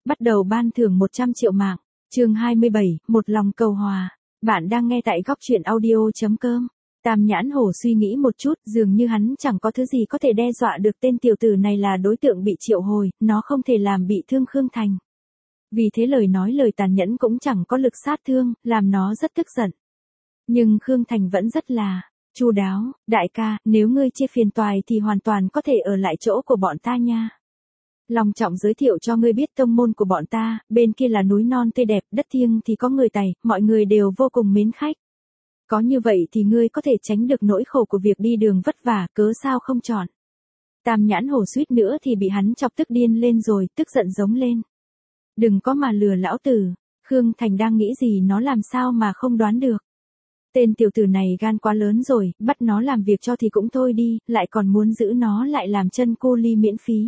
bắt đầu ban thưởng 100 triệu mạng. Chương 27, một lòng cầu hòa. Bạn đang nghe tại góc truyện audio.com. Tam Nhãn Hổ suy nghĩ một chút, dường như hắn chẳng có thứ gì có thể đe dọa được tên tiểu tử này là đối tượng bị triệu hồi, nó không thể làm bị thương Khương Thành. Vì thế lời nói lời tàn nhẫn cũng chẳng có lực sát thương, làm nó rất tức giận. Nhưng Khương Thành vẫn rất là chu đáo, đại ca, nếu ngươi chia phiền toài thì hoàn toàn có thể ở lại chỗ của bọn ta nha. Long trọng giới thiệu cho ngươi biết tông môn của bọn ta, bên kia là núi non tươi đẹp, đất thiêng thì có người Tày, mọi người đều vô cùng mến khách. Có như vậy thì ngươi có thể tránh được nỗi khổ của việc đi đường vất vả, cớ sao không chọn. Tam Nhãn Hổ suýt nữa thì bị hắn chọc tức điên lên rồi, tức giận giống lên. Đừng có mà lừa lão tử, Khương Thành đang nghĩ gì nó làm sao mà không đoán được. Tên tiểu tử này gan quá lớn rồi, bắt nó làm việc cho thì cũng thôi đi, lại còn muốn giữ nó lại làm chân cô ly miễn phí.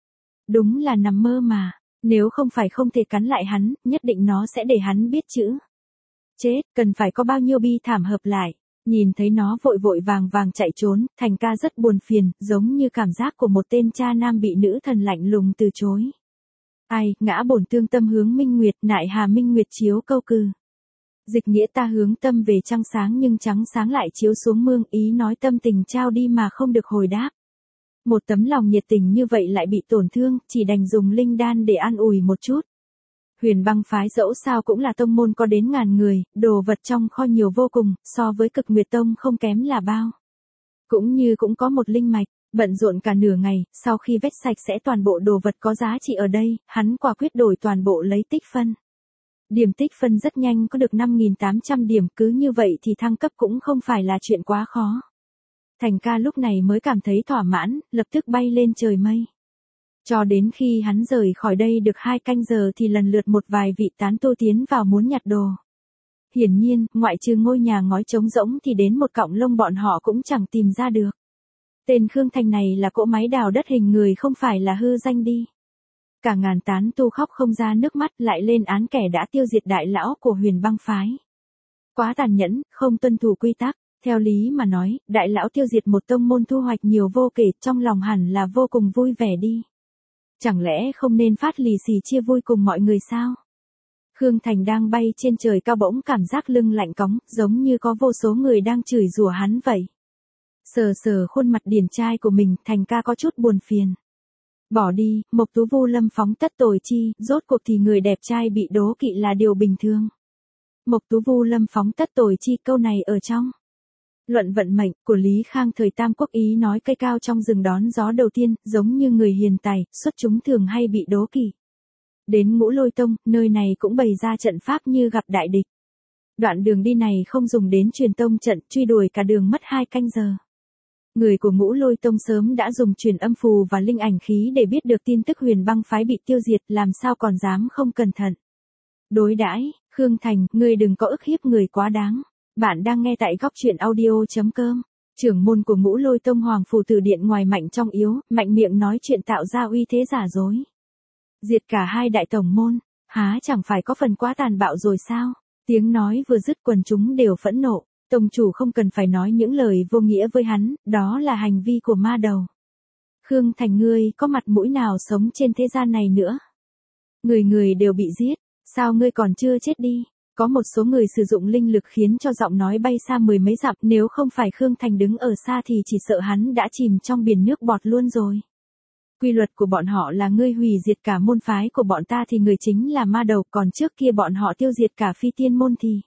Đúng là nằm mơ mà, nếu không phải không thể cắn lại hắn, nhất định nó sẽ để hắn biết chữ. Chết, cần phải có bao nhiêu bi thảm hợp lại. Nhìn thấy nó vội vội vàng vàng chạy trốn, Thành ca rất buồn phiền, giống như cảm giác của một tên cha nam bị nữ thần lạnh lùng từ chối. Ai, ngã bổn tương tâm hướng minh nguyệt, nại hà minh nguyệt chiếu câu cừ. Dịch nghĩa ta hướng tâm về trăng sáng nhưng trắng sáng lại chiếu xuống mương, ý nói tâm tình trao đi mà không được hồi đáp. Một tấm lòng nhiệt tình như vậy lại bị tổn thương, chỉ đành dùng linh đan để an ủi một chút. Huyền Băng phái dẫu sao cũng là tông môn có đến ngàn người, đồ vật trong kho nhiều vô cùng, so với Cực Nguyệt Tông không kém là bao. Cũng như cũng có một linh mạch, bận rộn cả nửa ngày, sau khi vét sạch sẽ toàn bộ đồ vật có giá trị ở đây, hắn quả quyết đổi toàn bộ lấy tích phân. Điểm tích phân rất nhanh có được 5.800 điểm, cứ như vậy thì thăng cấp cũng không phải là chuyện quá khó. Thành ca lúc này mới cảm thấy thỏa mãn, lập tức bay lên trời mây. Cho đến khi hắn rời khỏi đây được 2 canh giờ thì lần lượt một vài vị tán tu tiến vào muốn nhặt đồ. Hiển nhiên, ngoại trừ ngôi nhà ngói trống rỗng thì đến một cọng lông bọn họ cũng chẳng tìm ra được. Tên Khương Thành này là cỗ máy đào đất hình người không phải là hư danh đi. Cả ngàn tán tu khóc không ra nước mắt lại lên án kẻ đã tiêu diệt đại lão của Huyền Băng phái. Quá tàn nhẫn, không tuân thủ quy tắc. Theo lý mà nói, đại lão tiêu diệt một tông môn thu hoạch nhiều vô kể, trong lòng hẳn là vô cùng vui vẻ đi. Chẳng lẽ không nên phát lì xì chia vui cùng mọi người sao? Khương Thành đang bay trên trời cao bỗng cảm giác lưng lạnh cóng, giống như có vô số người đang chửi rủa hắn vậy. Sờ sờ khuôn mặt điển trai của mình, Thành ca có chút buồn phiền. Bỏ đi, Mộc Tú Vu lâm phóng tất tồi chi, rốt cuộc thì người đẹp trai bị đố kỵ là điều bình thường. Mộc Tú Vu lâm phóng tất tồi chi, câu này ở trong Luận vận mệnh của Lý Khang thời Tam Quốc ý nói cây cao trong rừng đón gió đầu tiên, giống như người hiền tài, xuất chúng thường hay bị đố kỵ. Đến Ngũ Lôi Tông, nơi này cũng bày ra trận pháp như gặp đại địch. Đoạn đường đi này không dùng đến truyền tông trận, truy đuổi cả đường mất 2 canh giờ. Người của Ngũ Lôi Tông sớm đã dùng truyền âm phù và linh ảnh khí để biết được tin tức Huyền Băng phái bị tiêu diệt, làm sao còn dám không cẩn thận. Đối đãi, Khương Thành, ngươi đừng có ức hiếp người quá đáng. Bạn đang nghe tại góc truyện audio.com. Trưởng môn của Ngũ Lôi Tông Hoàng Phù Tử Điện ngoài mạnh trong yếu, mạnh miệng nói chuyện tạo ra uy thế giả dối. Diệt cả 2 đại tổng môn, há chẳng phải có phần quá tàn bạo rồi sao? Tiếng nói vừa dứt quần chúng đều phẫn nộ, tông chủ không cần phải nói những lời vô nghĩa với hắn, đó là hành vi của ma đầu. Khương Thành ngươi có mặt mũi nào sống trên thế gian này nữa? Người người đều bị giết, sao ngươi còn chưa chết đi? Có một số người sử dụng linh lực khiến cho giọng nói bay xa 10 mấy dặm, nếu không phải Khương Thành đứng ở xa thì chỉ sợ hắn đã chìm trong biển nước bọt luôn rồi. Quy luật của bọn họ là ngươi hủy diệt cả môn phái của bọn ta thì người chính là ma đầu, còn trước kia bọn họ tiêu diệt cả phi tiên môn thì.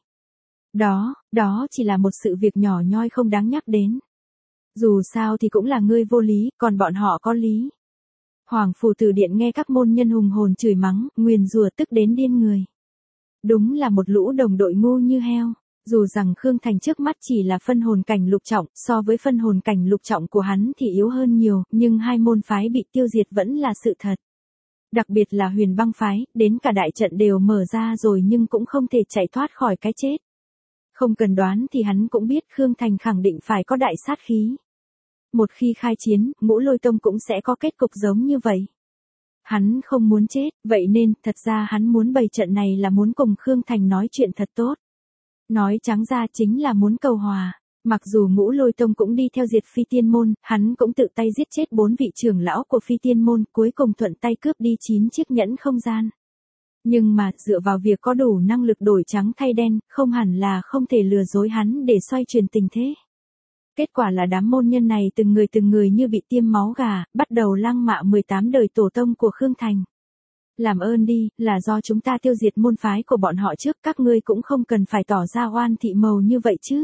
Đó chỉ là một sự việc nhỏ nhoi không đáng nhắc đến. Dù sao thì cũng là ngươi vô lý, còn bọn họ có lý. Hoàng Phù Tử Điện nghe các môn nhân hùng hồn chửi mắng, nguyền rủa tức đến điên người. Đúng là một lũ đồng đội ngu như heo. Dù rằng Khương Thành trước mắt chỉ là phân hồn cảnh lục trọng, so với phân hồn cảnh lục trọng của hắn thì yếu hơn nhiều, nhưng 2 môn phái bị tiêu diệt vẫn là sự thật. Đặc biệt là Huyền Băng phái, đến cả đại trận đều mở ra rồi nhưng cũng không thể chạy thoát khỏi cái chết. Không cần đoán thì hắn cũng biết Khương Thành khẳng định phải có đại sát khí. Một khi khai chiến, Ngũ Lôi Tông cũng sẽ có kết cục giống như vậy. Hắn không muốn chết, vậy nên thật ra hắn muốn bày trận này là muốn cùng Khương Thành nói chuyện thật tốt. Nói trắng ra chính là muốn cầu hòa. Mặc dù Ngũ Lôi Tông cũng đi theo diệt phi tiên môn, hắn cũng tự tay giết chết 4 vị trưởng lão của phi tiên môn, cuối cùng thuận tay cướp đi 9 chiếc nhẫn không gian. Nhưng mà, dựa vào việc có đủ năng lực đổi trắng thay đen, không hẳn là không thể lừa dối hắn để xoay chuyển tình thế. Kết quả là đám môn nhân này từng người như bị tiêm máu gà, bắt đầu lăng mạ 18 đời tổ tông của Khương Thành. Làm ơn đi, là do chúng ta tiêu diệt môn phái của bọn họ trước, các ngươi cũng không cần phải tỏ ra oan thị màu như vậy chứ.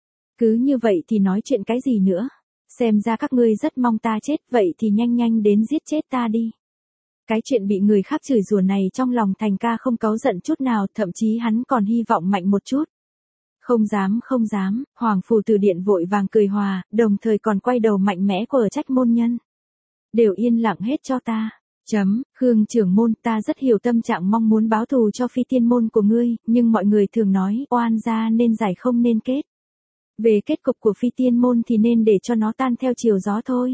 Cứ như vậy thì nói chuyện cái gì nữa. Xem ra các ngươi rất mong ta chết, vậy thì nhanh đến giết chết ta đi. Cái chuyện bị người khác chửi rủa này trong lòng Thành ca không cáu giận chút nào, thậm chí hắn còn hy vọng mạnh một chút. Không dám, Hoàng Phủ Từ Điện vội vàng cười hòa, đồng thời còn quay đầu mạnh mẽ của trách môn nhân. Đều yên lặng hết cho ta. Khương trưởng môn, ta rất hiểu tâm trạng mong muốn báo thù cho Phi Tiên môn của ngươi, nhưng mọi người thường nói, oan gia nên giải không nên kết. Về kết cục của Phi Tiên môn thì nên để cho nó tan theo chiều gió thôi.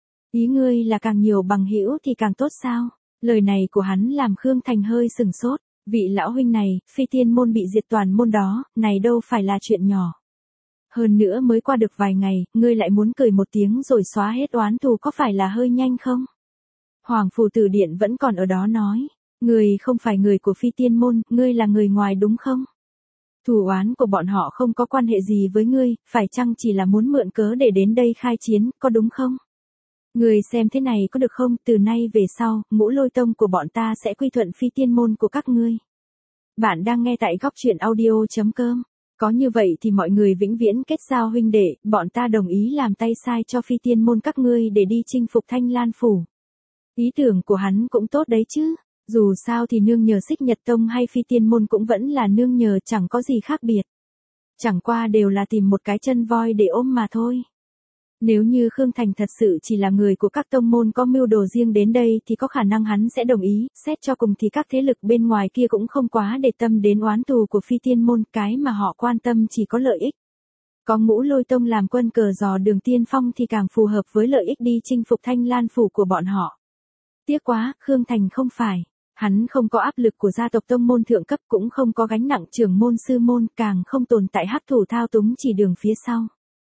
Ý ngươi là càng nhiều bằng hữu thì càng tốt sao? Lời này của hắn làm Khương Thành hơi sừng sốt. Vị lão huynh này, Phi Tiên môn bị diệt toàn môn đó, này đâu phải là chuyện nhỏ. Hơn nữa mới qua được vài ngày, ngươi lại muốn cười một tiếng rồi xóa hết oán thù, có phải là hơi nhanh không? Hoàng Phủ Từ Điện vẫn còn ở đó nói, ngươi không phải người của Phi Tiên môn, ngươi là người ngoài đúng không? Thù oán của bọn họ không có quan hệ gì với ngươi, phải chăng chỉ là muốn mượn cớ để đến đây khai chiến, có đúng không? Ngươi xem thế này có được không, từ nay về sau, Ngũ Lôi Tông của bọn ta sẽ quy thuận Phi Tiên môn của các ngươi. Bạn đang nghe tại góc truyện audio.com. Có như vậy thì mọi người vĩnh viễn kết giao huynh đệ, bọn ta đồng ý làm tay sai cho Phi Tiên môn các ngươi để đi chinh phục Thanh Lan Phủ. Ý tưởng của hắn cũng tốt đấy chứ. Dù sao thì nương nhờ Xích Nhật Tông hay Phi Tiên môn cũng vẫn là nương nhờ, chẳng có gì khác biệt. Chẳng qua đều là tìm một cái chân voi để ôm mà thôi. Nếu như Khương Thành thật sự chỉ là người của các tông môn có mưu đồ riêng đến đây thì có khả năng hắn sẽ đồng ý, xét cho cùng thì các thế lực bên ngoài kia cũng không quá để tâm đến oán thù của Phi Tiên môn, cái mà họ quan tâm chỉ có lợi ích. Có Ngũ Lôi Tông làm quân cờ dò đường tiên phong thì càng phù hợp với lợi ích đi chinh phục Thanh Lan Phủ của bọn họ. Tiếc quá, Khương Thành không phải. Hắn không có áp lực của gia tộc tông môn thượng cấp, cũng không có gánh nặng trưởng môn sư môn, càng không tồn tại hắc thủ thao túng chỉ đường phía sau.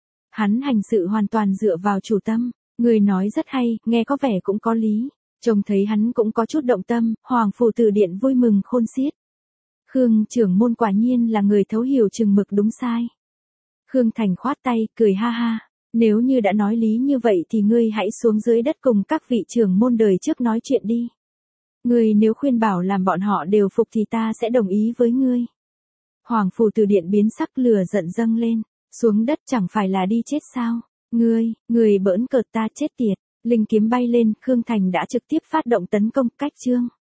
Hắn hành sự hoàn toàn dựa vào chủ tâm. Người nói rất hay, nghe có vẻ cũng có lý. Trông thấy hắn cũng có chút động tâm, Hoàng Phủ Từ Điện vui mừng khôn xiết. Khương trưởng môn quả nhiên là người thấu hiểu chừng mực đúng sai. Khương Thành khoát tay, cười ha ha. Nếu như đã nói lý như vậy thì ngươi hãy xuống dưới đất cùng các vị trưởng môn đời trước nói chuyện đi. Ngươi nếu khuyên bảo làm bọn họ đều phục thì ta sẽ đồng ý với ngươi. Hoàng Phủ Từ Điện biến sắc, lửa giận dâng lên. Xuống đất chẳng phải là đi chết sao? Ngươi bỡn cợt ta chết tiệt. Linh kiếm bay lên, Khương Thành đã trực tiếp phát động tấn công, cách chương.